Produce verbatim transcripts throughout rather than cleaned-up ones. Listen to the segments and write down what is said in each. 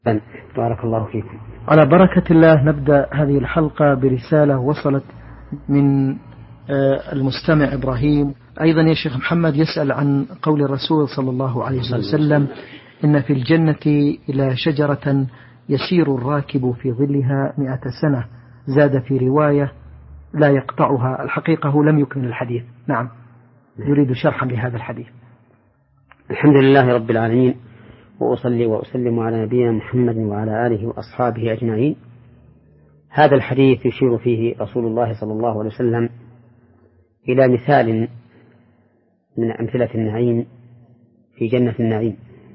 بارك الله فيكم. على بركة الله نبدأ هذه الحلقة برسالة وصلت من المستمع إبراهيم. أيضا يا شيخ محمد يسأل عن قول الرسول صلى الله عليه وسلم: إن في الجنة إلى شجرة يسير الراكب في ظلها مئة سنة، زاد في رواية لا يقطعها. الحقيقة هو لم يكمل الحديث. نعم، يريد شرحا لهذا الحديث. الحمد لله رب العالمين، وأصلي وأسلم على نبينا محمد وعلى آله وأصحابه أجمعين. هذا الحديث يشير فيه رسول الله صلى الله عليه وسلم إلى مثال من أمثلة النعيم في جنة النعيم،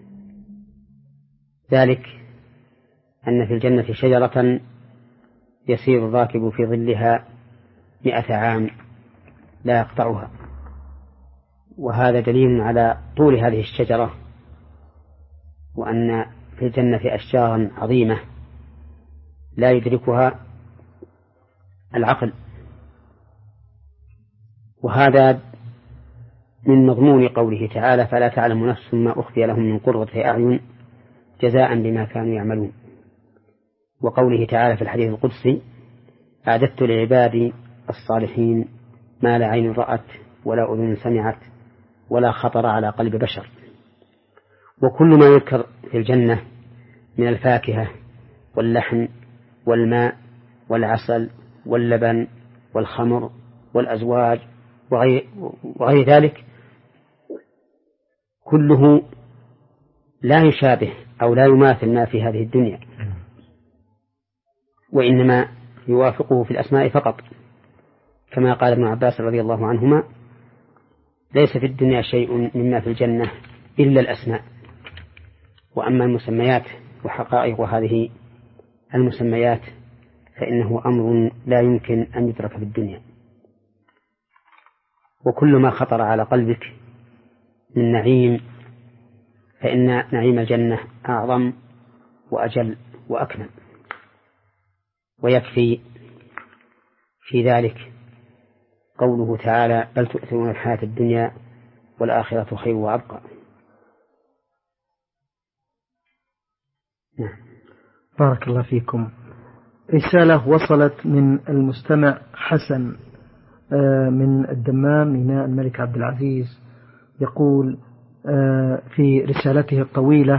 ذلك أن في الجنة شجرة يسير الراكب في ظلها مئة عام لا يقطعها، وهذا دليل على طول هذه الشجرة، وأن في الجنة أشجارا عظيمة لا يدركها العقل، وهذا من مضمون قوله تعالى: فلا تعلم نفس ما أخفي لهم من قرة أعين جزاء بما كانوا يعملون. وقوله تعالى في الحديث القدسي: أعددت لعبادي الصالحين ما لا عين رأت ولا أذن سمعت ولا خطر على قلب بشر. وكل ما يذكر في الجنة من الفاكهة واللحم والماء والعسل واللبن والخمر والأزواج وغير, وغير ذلك كله لا يشابه أو لا يماثل ما في هذه الدنيا، وإنما يوافقه في الأسماء فقط، كما قال ابن عباس رضي الله عنهما: ليس في الدنيا شيء مما في الجنة إلا الأسماء، وأما المسميات وحقائق هذه المسميات فإنه أمر لا يمكن أن يدرك في الدنيا. وكل ما خطر على قلبك من نعيم فإن نعيم الجنة أعظم وأجل وأكمل، ويكفي في ذلك قوله تعالى: بل تؤثرون الحياة الدنيا والآخرة خير وأبقى. نعم. بارك الله فيكم. رسالة وصلت من المستمع حسن من الدمام ميناء الملك عبد العزيز، يقول في رسالته الطويلة: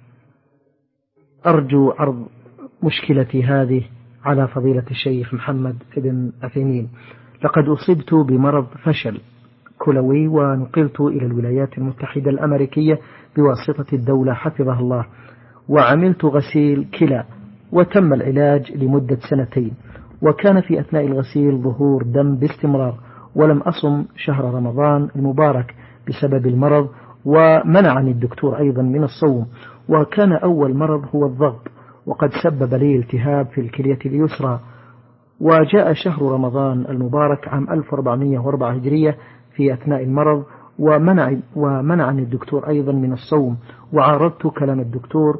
أرجو عرض مشكلتي هذه على فضيلة الشيخ محمد بن عثيمين. لقد أصبت بمرض فشل كلوي ونقلت إلى الولايات المتحدة الأمريكية بواسطة الدولة حفظها الله، وعملت غسيل كلى وتم العلاج لمدة سنتين، وكان في أثناء الغسيل ظهور دم باستمرار، ولم أصم شهر رمضان المبارك بسبب المرض، ومنعني الدكتور أيضا من الصوم، وكان أول مرض هو الضغط، وقد سبب لي التهاب في الكلية اليسرى. وجاء شهر رمضان المبارك عام ألف وأربعمائة وأربعة هجرية في أثناء المرض، ومنع ومنعني الدكتور أيضا من الصوم، وعارضت كلام الدكتور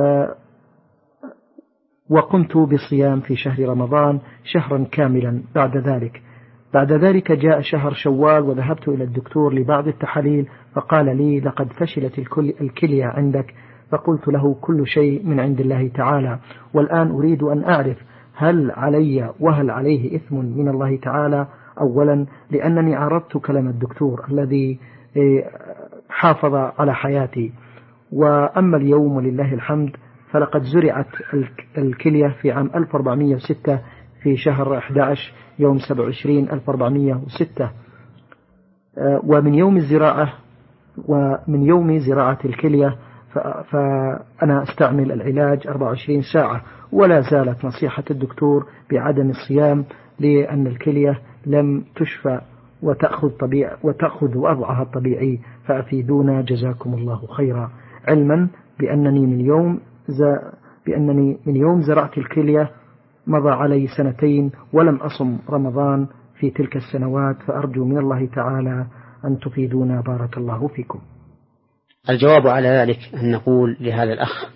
وقمت بصيام في شهر رمضان شهرا كاملا. بعد ذلك بعد ذلك جاء شهر شوال، وذهبت إلى الدكتور لبعض التحاليل، فقال لي: لقد فشلت الكلية عندك. فقلت له: كل شيء من عند الله تعالى، والآن أريد أن أعرف هل علي وهل عليه إثم من الله تعالى؟ أولا لأنني عرضت كلام الدكتور الذي حافظ على حياتي، وأما اليوم ولله الحمد فلقد زرعت الكلية في عام ألف وأربعمائة وستة في شهر أحد عشر يوم سبعة وعشرين ألف وأربعمائة وستة، ومن يوم الزراعة ومن يوم زراعة الكلية فأنا أستعمل العلاج أربعة وعشرين ساعة، ولا زالت نصيحة الدكتور بعدم الصيام لأن الكلية لم تشفى وتأخذ طبيعي وتأخذ وضعها الطبيعي، فأفيدونا جزاكم الله خيرا، علما بأنني من يوم ز... بأنني من يوم زرعت الكلية مضى علي سنتين ولم أصم رمضان في تلك السنوات، فأرجو من الله تعالى أن تفيدونا بارك الله فيكم. الجواب على ذلك أن نقول لهذا الأخ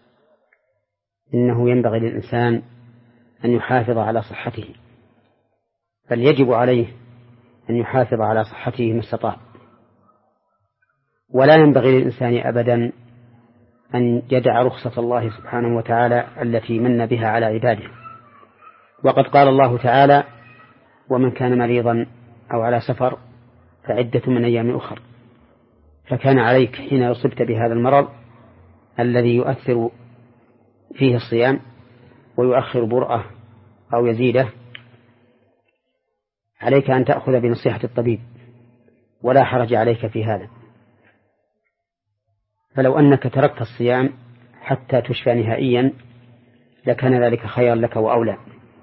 إنه ينبغي للإنسان أن يحافظ على صحته، بل يجب عليه أن يحافظ على صحته ما استطاع، ولا ينبغي للإنسان أبدا أن يدع رخصة الله سبحانه وتعالى التي من بها على عباده. وقد قال الله تعالى: ومن كان مريضا أو على سفر فعدة من أيام أخر. فكان عليك حين أصبت بهذا المرض الذي يؤثر فيه الصيام ويؤخر برأه أو يزيده، عليك أن تأخذ بنصيحة الطبيب، ولا حرج عليك في هذا. فلو أنك تركت الصيام حتى تشفى نهائيا لكان ذلك خيرا لك وأولى.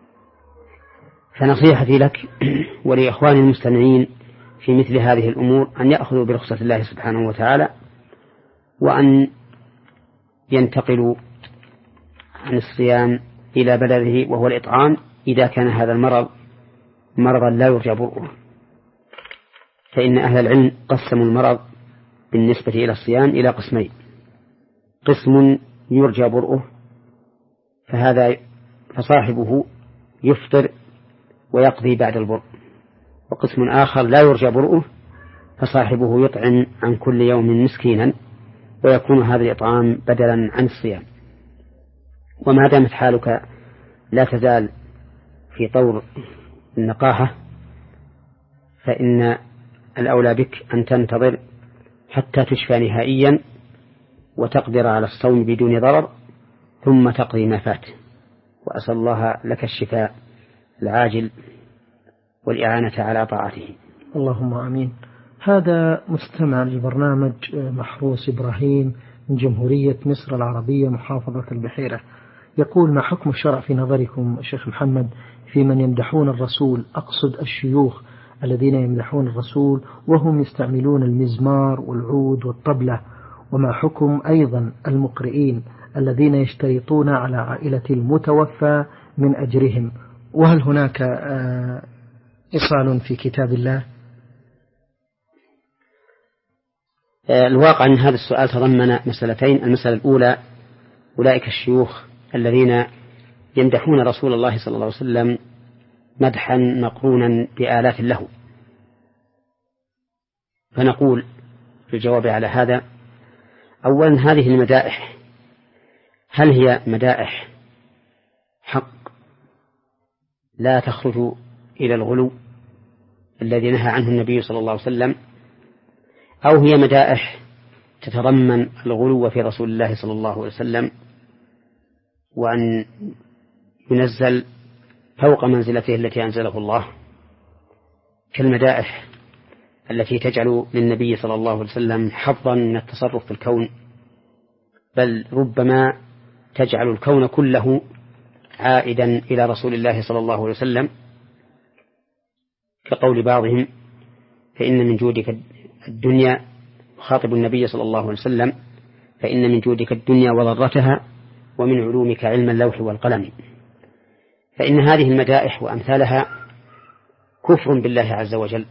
فنصيحتي لك ولإخوان المستمعين في مثل هذه الأمور أن يأخذوا برخصة الله سبحانه وتعالى، وأن ينتقلوا عن الصيام إلى بلده وهو الإطعام إذا كان هذا المرض مرضا لا يرجى برؤه. فإن أهل العلم قسموا المرض بالنسبة إلى الصيام إلى قسمين: قسم يرجى برؤه فهذا فصاحبه يفطر ويقضي بعد البرء، وقسم آخر لا يرجى برؤه فصاحبه يطعم عن كل يوم مسكينا ويكون هذا الإطعام بدلا عن الصيام. وما دامت حالك لا تزال في طور النقاهة فإن الأولى بك أن تنتظر حتى تشفى نهائيا وتقدر على الصوم بدون ضرر، ثم تقضي ما فات. وأسأل الله لك الشفاء العاجل والإعانة على طاعته. اللهم آمين. هذا مستمع للبرنامج محروس إبراهيم من جمهورية مصر العربية محافظة البحيرة، يقول: ما حكم الشرع في نظركم الشيخ محمد في من يمدحون الرسول، أقصد الشيوخ الذين يمدحون الرسول وهم يستعملون المزمار والعود والطبلة؟ وما حكم أيضا المقرئين الذين يشترطون على عائلة المتوفى من أجرهم؟ وهل هناك إصال في كتاب الله؟ الواقع أن هذا السؤال تضمن مسألتين. المسألة الأولى: أولئك الشيوخ الذين يمدحون رسول الله صلى الله عليه وسلم مدحا مقرونا بآلات له. فنقول في الجواب على هذا: أولا، هذه المدائح هل هي مدائح حق لا تخرج إلى الغلو الذي نهى عنه النبي صلى الله عليه وسلم، أو هي مدائح تتضمن الغلو في رسول الله صلى الله عليه وسلم وأن ينزل فوق منزلته التي أنزله الله، كالمدائح التي تجعل للنبي صلى الله عليه وسلم حظا من التصرف في الكون، بل ربما تجعل الكون كله عائدا إلى رسول الله صلى الله عليه وسلم، كقول بعضهم: فإن من جودك الدنيا، خاطب النبي صلى الله عليه وسلم: فإن من جودك الدنيا وضرتها ومن علومك علم اللوح والقلم. فإن هذه المدائح وأمثالها كفر بالله عز وجل،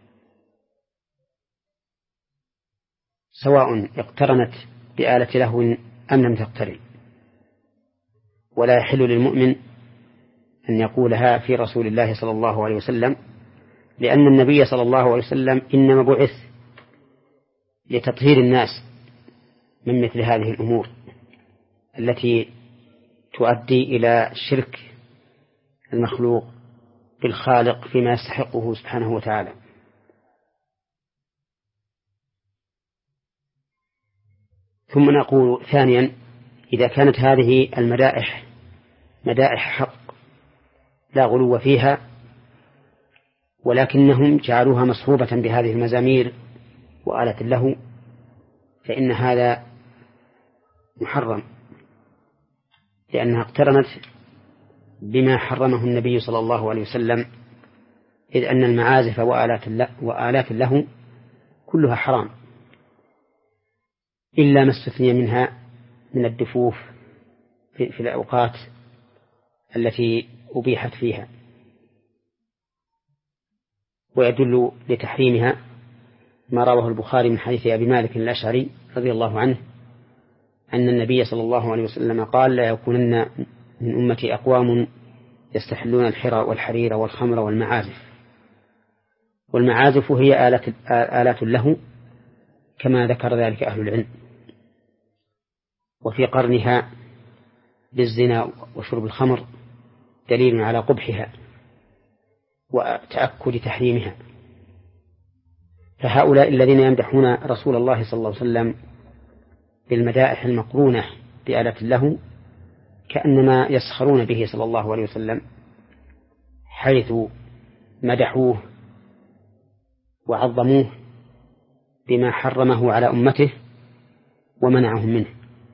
سواء اقترنت بآلة لهو أم لم تقترن، ولا يحل للمؤمن أن يقولها في رسول الله صلى الله عليه وسلم، لأن النبي صلى الله عليه وسلم إنما بعث لتطهير الناس من مثل هذه الأمور التي تؤدي إلى شرك المخلوق بالخالق فيما يستحقه سبحانه وتعالى. ثم نقول ثانيا: إذا كانت هذه المدائح مدائح حق لا غلو فيها، ولكنهم جعلوها مصحوبة بهذه المزامير وآلة له، فإن هذا محرم، لأنها اقترنت بما حرمه النبي صلى الله عليه وسلم، إذ أن المعازف وآلات له كلها حرام إلا ما استثني منها من الدفوف في الأوقات التي أبيحت فيها. ويدل لتحريمها ما رواه البخاري من حديث أبي مالك الأشعري رضي الله عنه أن النبي صلى الله عليه وسلم قال: لا يكونن من أمتي أقوام يستحلون الحرى والحرير والخمر والمعازف. والمعازف هي آلات له كما ذكر ذلك أهل العلم. وفي قرنها بالزنا وشرب الخمر دليل على قبحها وتأكد تحريمها. فهؤلاء الذين يمدحون رسول الله صلى الله عليه وسلم بالمدائح المقرونة بآلة له كأنما يسخرون به صلى الله عليه وسلم، حيث مدحوه وعظموه بما حرمه على أمته ومنعهم منه.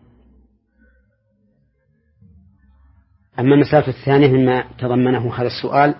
أما المسألة الثانية مما تضمنه هذا السؤال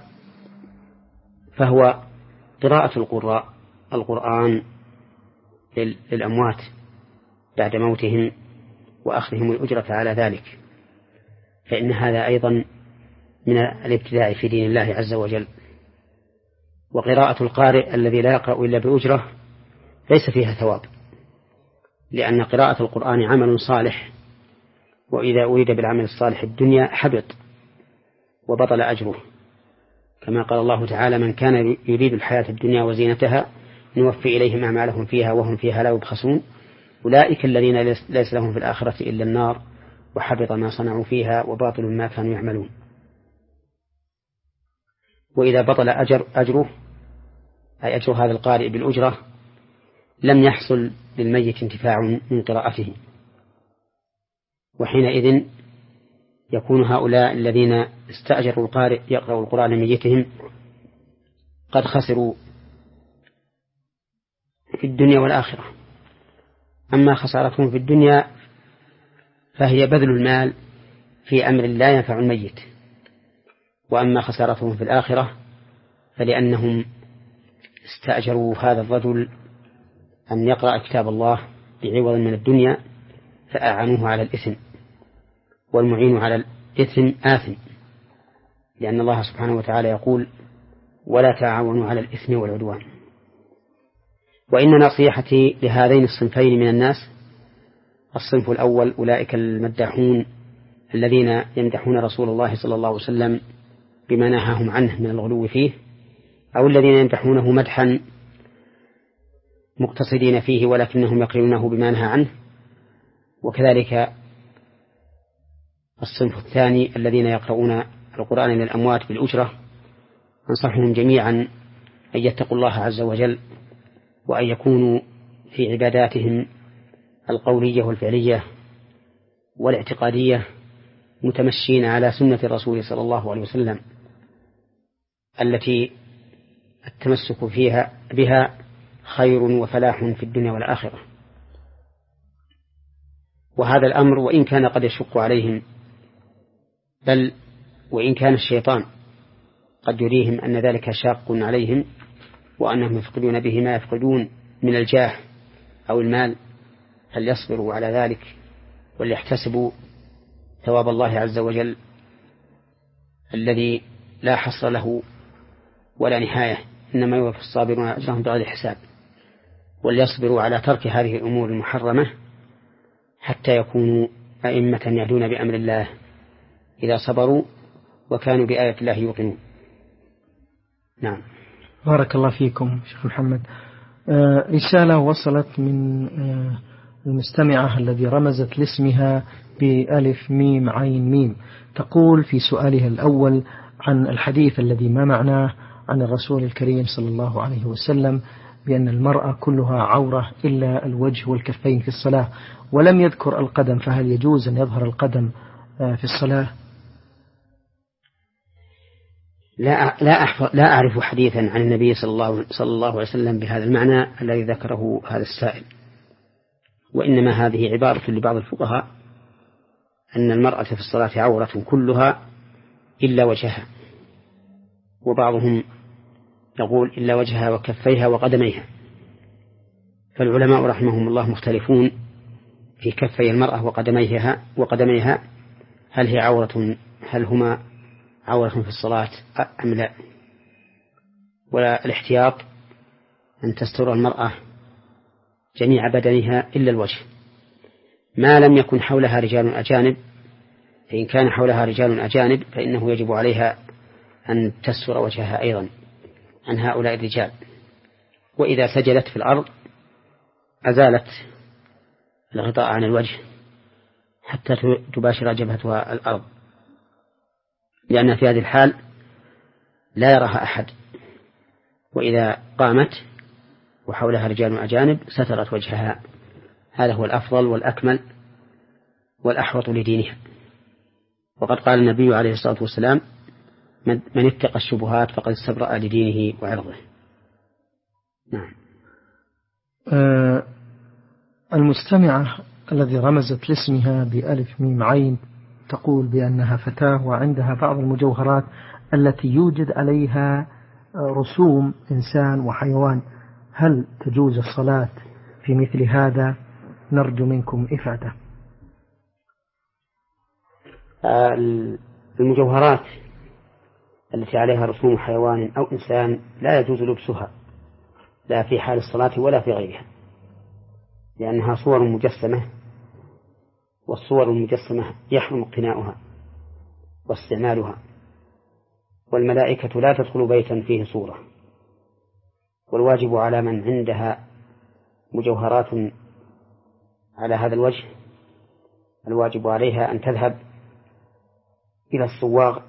فهو قراءة القراء القرآن للأموات بعد موتهم وأخذهم الأجرة على ذلك، فإن هذا أيضا من الابتداع في دين الله عز وجل. وقراءة القارئ الذي لا يقرأ إلا بأجرة ليس فيها ثواب، لأن قراءة القرآن عمل صالح، وإذا أريد بالعمل الصالح الدنيا حبط وبطل أجره، كما قال الله تعالى: من كان يريد الحياة الدنيا وزينتها نوفي إليهم أعمالهم فيها وهم فيها لا يبخسون أولئك الذين ليس لهم في الآخرة إلا النار وحبط ما صنعوا فيها وباطل ما كانوا يعملون. وإذا بطل أجر أجره أي أجر هذا القارئ بالأجرة لم يحصل للميت انتفاع من قراءته، وحينئذ يكون هؤلاء الذين استأجروا القارئ يقرأ القرآن لميتهم قد خسروا في الدنيا والآخرة. أما خسارتهم في الدنيا فهي بذل المال في أمر لا ينفع الميت، وأما خسارتهم في الآخرة فلأنهم استأجروا هذا الرجل أن يقرأ كتاب الله بعوض من الدنيا فأعانوه على الإثم، والمعين على الإثم آثم، لأن الله سبحانه وتعالى يقول: ولا تعاونوا على الإثم والعدوان. وإن نصيحتي لهذين الصنفين من الناس: الصنف الأول أولئك المداحون الذين يمدحون رسول الله صلى الله عليه وسلم بما نهاهم عنه من الغلو فيه، أو الذين يمدحونه مدحا مقتصدين فيه ولكنهم يقرنونه بما نهى عنه. وكذلك الصنف الثاني الذين يقرؤون القرآن للأموات بالأجرة، أنصحهم جميعا أن يتقوا الله عز وجل، وأن يكونوا في عباداتهم القولية والفعلية والاعتقادية متمشين على سنة الرسول صلى الله عليه وسلم التي التمسك فيها بها خير وفلاح في الدنيا والآخرة. وهذا الأمر وإن كان قد يشق عليهم، بل وإن كان الشيطان قد يريهم أن ذلك شاق عليهم وأنهم يفقدون به ما يفقدون من الجاه أو المال، فليصبروا على ذلك وليحتسبوا ثواب الله عز وجل الذي لا حصر له ولا نهاية، إنما يوفى الصابرون أجرهم بغير حساب. وليصبروا على ترك هذه الأمور المحرمة حتى يكونوا أئمة يهدون بأمر الله إذا صبروا وكانوا بآية الله يوقنون. نعم. بارك الله فيكم شيخ محمد. آه رسالة وصلت من آه المستمعة الذي رمزت لاسمها بألف ميم عين ميم، تقول في سؤالها الأول عن الحديث الذي ما معناه عن الرسول الكريم صلى الله عليه وسلم بأن المرأة كلها عورة إلا الوجه والكفين في الصلاة، ولم يذكر القدم، فهل يجوز أن يظهر القدم في الصلاة؟ لا لا أحفظ لا أعرف حديثا عن النبي صلى الله صلى الله عليه وسلم بهذا المعنى الذي ذكره هذا السائل، وإنما هذه عبارة لبعض الفقهاء أن المرأة في الصلاة عورة كلها إلا وجهها، وبعضهم يقول إلا وجهها وكفيها وقدميها. فالعلماء رحمهم الله مختلفون في كفي المرأة وقدميها وقدميها هل هي عورة هل هما عورة في الصلاة أم لا. والاحتياط أن تستر المرأة جميع بدنها إلا الوجه، ما لم يكن حولها رجال أجانب، فإن كان حولها رجال أجانب فإنه يجب عليها أن تستر وجهها أيضا عن هؤلاء الرجال. وإذا سجدت في الأرض أزالت الغطاء عن الوجه حتى تباشر جبهتها الأرض، لأن في هذه الحال لا يراها أحد، وإذا قامت وحولها رجال أجانب سترت وجهها. هذا هو الأفضل والأكمل والأحوط لدينها. وقد قال النبي عليه الصلاة والسلام: من اتقى الشبهات فقد استبرأ لدينه وعرضه. نعم. آه المستمعة الذي رمزت لاسمها بألف ميم عين تقول بأنها فتاة وعندها بعض المجوهرات التي يوجد عليها رسوم إنسان وحيوان، هل تجوز الصلاة في مثل هذا؟ نرجو منكم إفادة. المجوهرات التي عليها رسوم حيوان أو إنسان لا يجوز لبسها، لا في حال الصلاة ولا في غيرها، لأنها صور مجسمة، والصور المجسمة يحرم اقتناؤها واستعمالها، والملائكة لا تدخل بيتا فيه صورة. والواجب على من عندها مجوهرات على هذا الوجه، الواجب عليها أن تذهب إلى الصواغ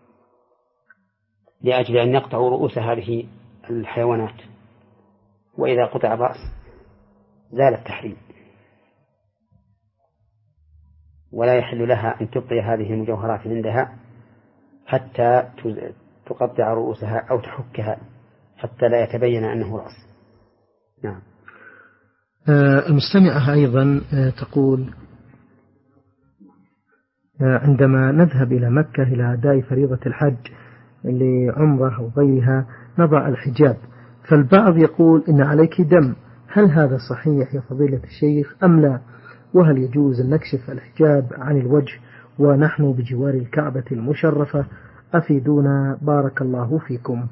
لأجل أن يقطعوا رؤوس هذه الحيوانات، وإذا قطع الرأس زال التحريم، ولا يحل لها أن تبقي هذه المجوهرات عندها حتى تقطع رؤوسها أو تحكها حتى لا يتبين أنه رأس. نعم. المستمعة أيضا تقول: عندما نذهب إلى مكة إلى أداء فريضة الحج لعمرة أو غيرها نضع الحجاب، فالبعض يقول إن عليك دم، هل هذا صحيح يا فضيلة الشيخ أم لا؟ وهل يجوز أن نكشف الحجاب عن الوجه ونحن بجوار الكعبة المشرفة؟ أفيدونا بارك الله فيكم.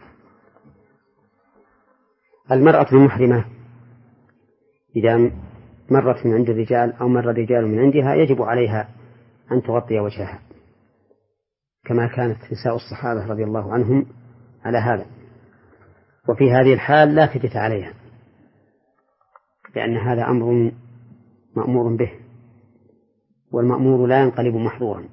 المرأة المحرمة إذا مرت من عند الرجال أو مر الرجال من عندها يجب عليها أن تغطي وجهها، كما كانت نساء الصحابة رضي الله عنهم على هذا. وفي هذه الحال لا فتة عليها، لأن هذا أمر مأمور به، والمأمور لا ينقلب محظورا.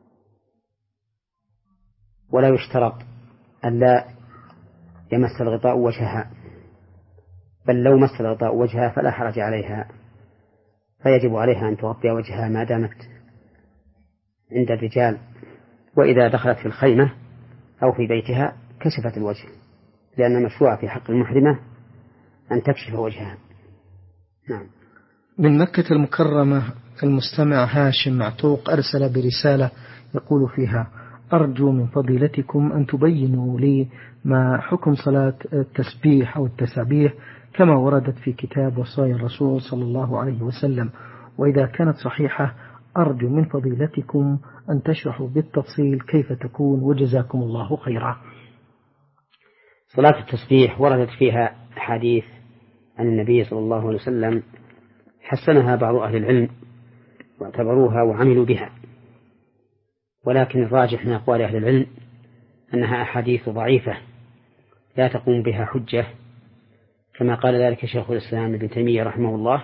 ولا يشترط أن لا يمس الغطاء وجهها، بل لو مس الغطاء وجهها فلا حرج عليها، فيجب عليها أن تغطي وجهها ما دامت عند الرجال. وإذا دخلت في الخيمة أو في بيتها كشفت الوجه، لأن مشروع في حق المحرمة أن تكشف وجهها. نعم. من مكة المكرمة المستمع هاشم معتوق أرسل برسالة يقول فيها: أرجو من فضيلتكم أن تبينوا لي ما حكم صلاة التسبيح أو التسابيح كما وردت في كتاب وصايا الرسول صلى الله عليه وسلم، وإذا كانت صحيحة أرجو من فضيلتكم أن تشرحوا بالتفصيل كيف تكون، وجزاكم الله خيرا. صلاة التسبيح وردت فيها حديث عن النبي صلى الله عليه وسلم حسنها بعض أهل العلم واعتبروها وعملوا بها، ولكن الراجح من أقوال أهل العلم أنها أحاديث ضعيفة لا تقوم بها حجة، كما قال ذلك شيخ الإسلام ابن تيمية رحمه الله،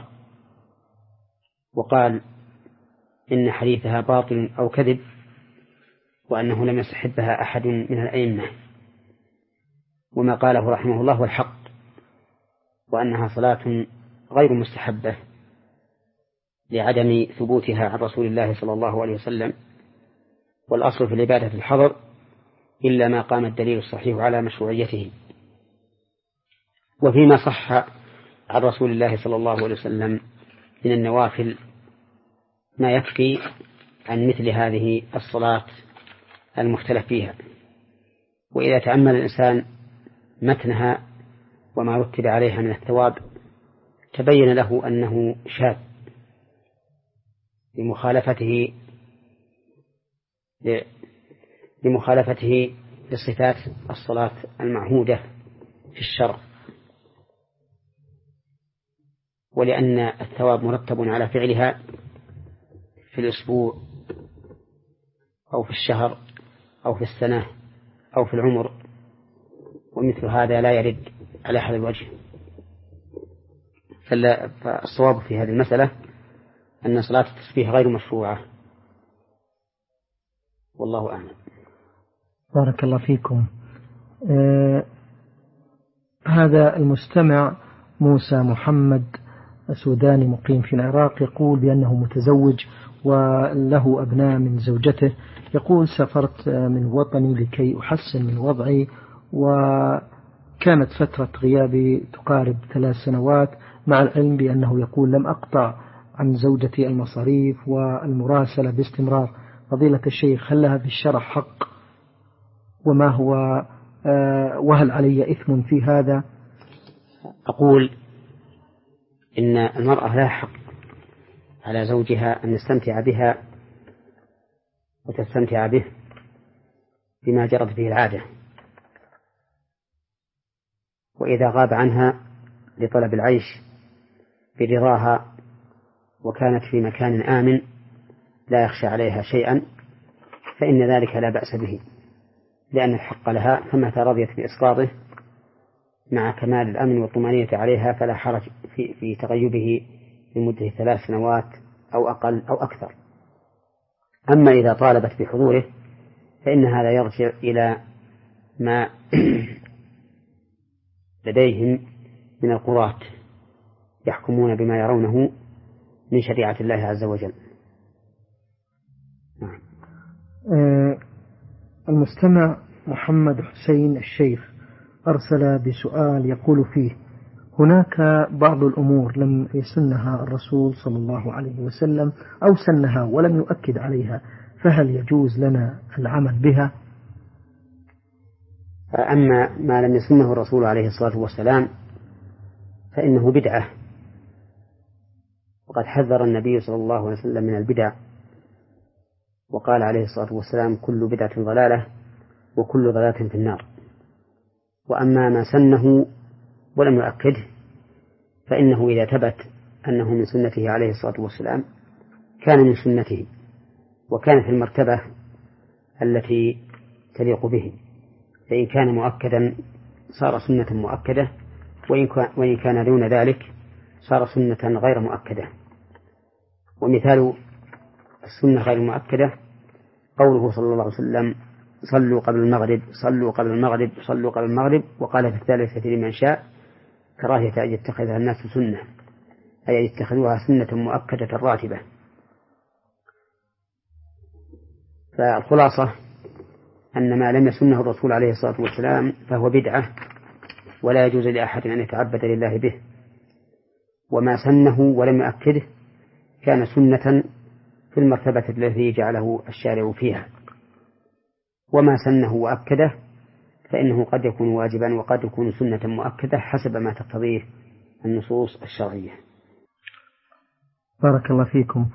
وقال إن حديثها باطل أو كذب، وأنه لم يستحبها أحد من الأئمة، وما قاله رحمه الله هو الحق، وأنها صلاة غير مستحبة لعدم ثبوتها عن رسول الله صلى الله عليه وسلم. والأصل في العبادة الحظر إلا ما قام الدليل الصحيح على مشروعيته. وفيما صح عن رسول الله صلى الله عليه وسلم من النوافل ما يكفي عن مثل هذه الصلاة المختلف فيها. وإذا تأمل الإنسان متنها وما رتب عليها من الثواب تبين له أنه شاذ لمخالفته لمخالفته لصفات الصلاة المعهودة في الشرع، ولأن الثواب مرتب على فعلها في الأسبوع أو في الشهر أو في السنة أو في العمر، ومثل هذا لا يرد على هذا الوجه. فالصواب في هذه المسألة أن صلاة التسبيح غير مشروعة، والله أعلم. بارك الله فيكم. آه هذا المستمع موسى محمد سوداني مقيم في العراق يقول بأنه متزوج وله أبناء من زوجته. يقول سافرت من وطني لكي أحسن من وضعي، وكانت فترة غيابي تقارب ثلاث سنوات، مع العلم بأنه يقول لم أقطع عن زوجتي المصاريف والمراسلة باستمرار. فضيلة الشيخ، هل لها في الشرع حق؟ وما هو آه وهل علي إثم في هذا؟ أقول إن المرأة لا حق على زوجها أن يستمتع بها وتستمتع به بما جرت به العادة، وإذا غاب عنها لطلب العيش برضاها وكانت في مكان آمن لا يخشى عليها شيئا فإن ذلك لا بأس به، لأن الحق لها، فمتى رضيت بإسقاطه مع كمال الأمن والطمأنينة عليها فلا حرج في, في تغيبه لمدة ثلاث سنوات أو أقل أو أكثر. أما إذا طالبت بحضوره فإن هذا يرجع إلى ما لديهم من القضاة يحكمون بما يرونه من شريعة الله عز وجل. نعم. آه المستمع محمد حسين الشيخ أرسل بسؤال يقول فيه: هناك بعض الأمور لم يسنها الرسول صلى الله عليه وسلم أو سنها ولم يؤكد عليها، فهل يجوز لنا العمل بها؟ أما ما لم يسنه الرسول عليه الصلاة والسلام فإنه بدعة، وقد حذر النبي صلى الله عليه وسلم من البدع، وقال عليه الصلاة والسلام: كل بدعة ضلالة وكل ضلالة في النار. وأما ما سنه ولم يؤكده فإنه إذا ثبت أنه من سنته عليه الصلاة والسلام كان من سنته، وكان في المرتبة التي تليق به، فإن كان مؤكدا صار سنة مؤكدة، وإن كان دون ذلك صار سنة غير مؤكدة. ومثال السنة غير المؤكدة قوله صلى الله عليه وسلم: صلوا قبل المغرب صلوا قبل المغرب صلوا قبل المغرب، وقال في الثالثة لمن شاء: كراهية أن يتخذها الناس سنة، أي يتخذوها سنة مؤكدة راتبة. فالخلاصة أن ما لم يسنه الرسول عليه الصلاة والسلام فهو بدعة ولا يجوز لأحد أن يتعبد لله به، وما سنه ولم يؤكده كان سنة في المرتبة التي جعله الشارع فيها، وما سنه وأكده فإنه قد يكون واجبا وقد يكون سنة مؤكدة حسب ما تقتضيه النصوص الشرعية. بارك الله فيكم.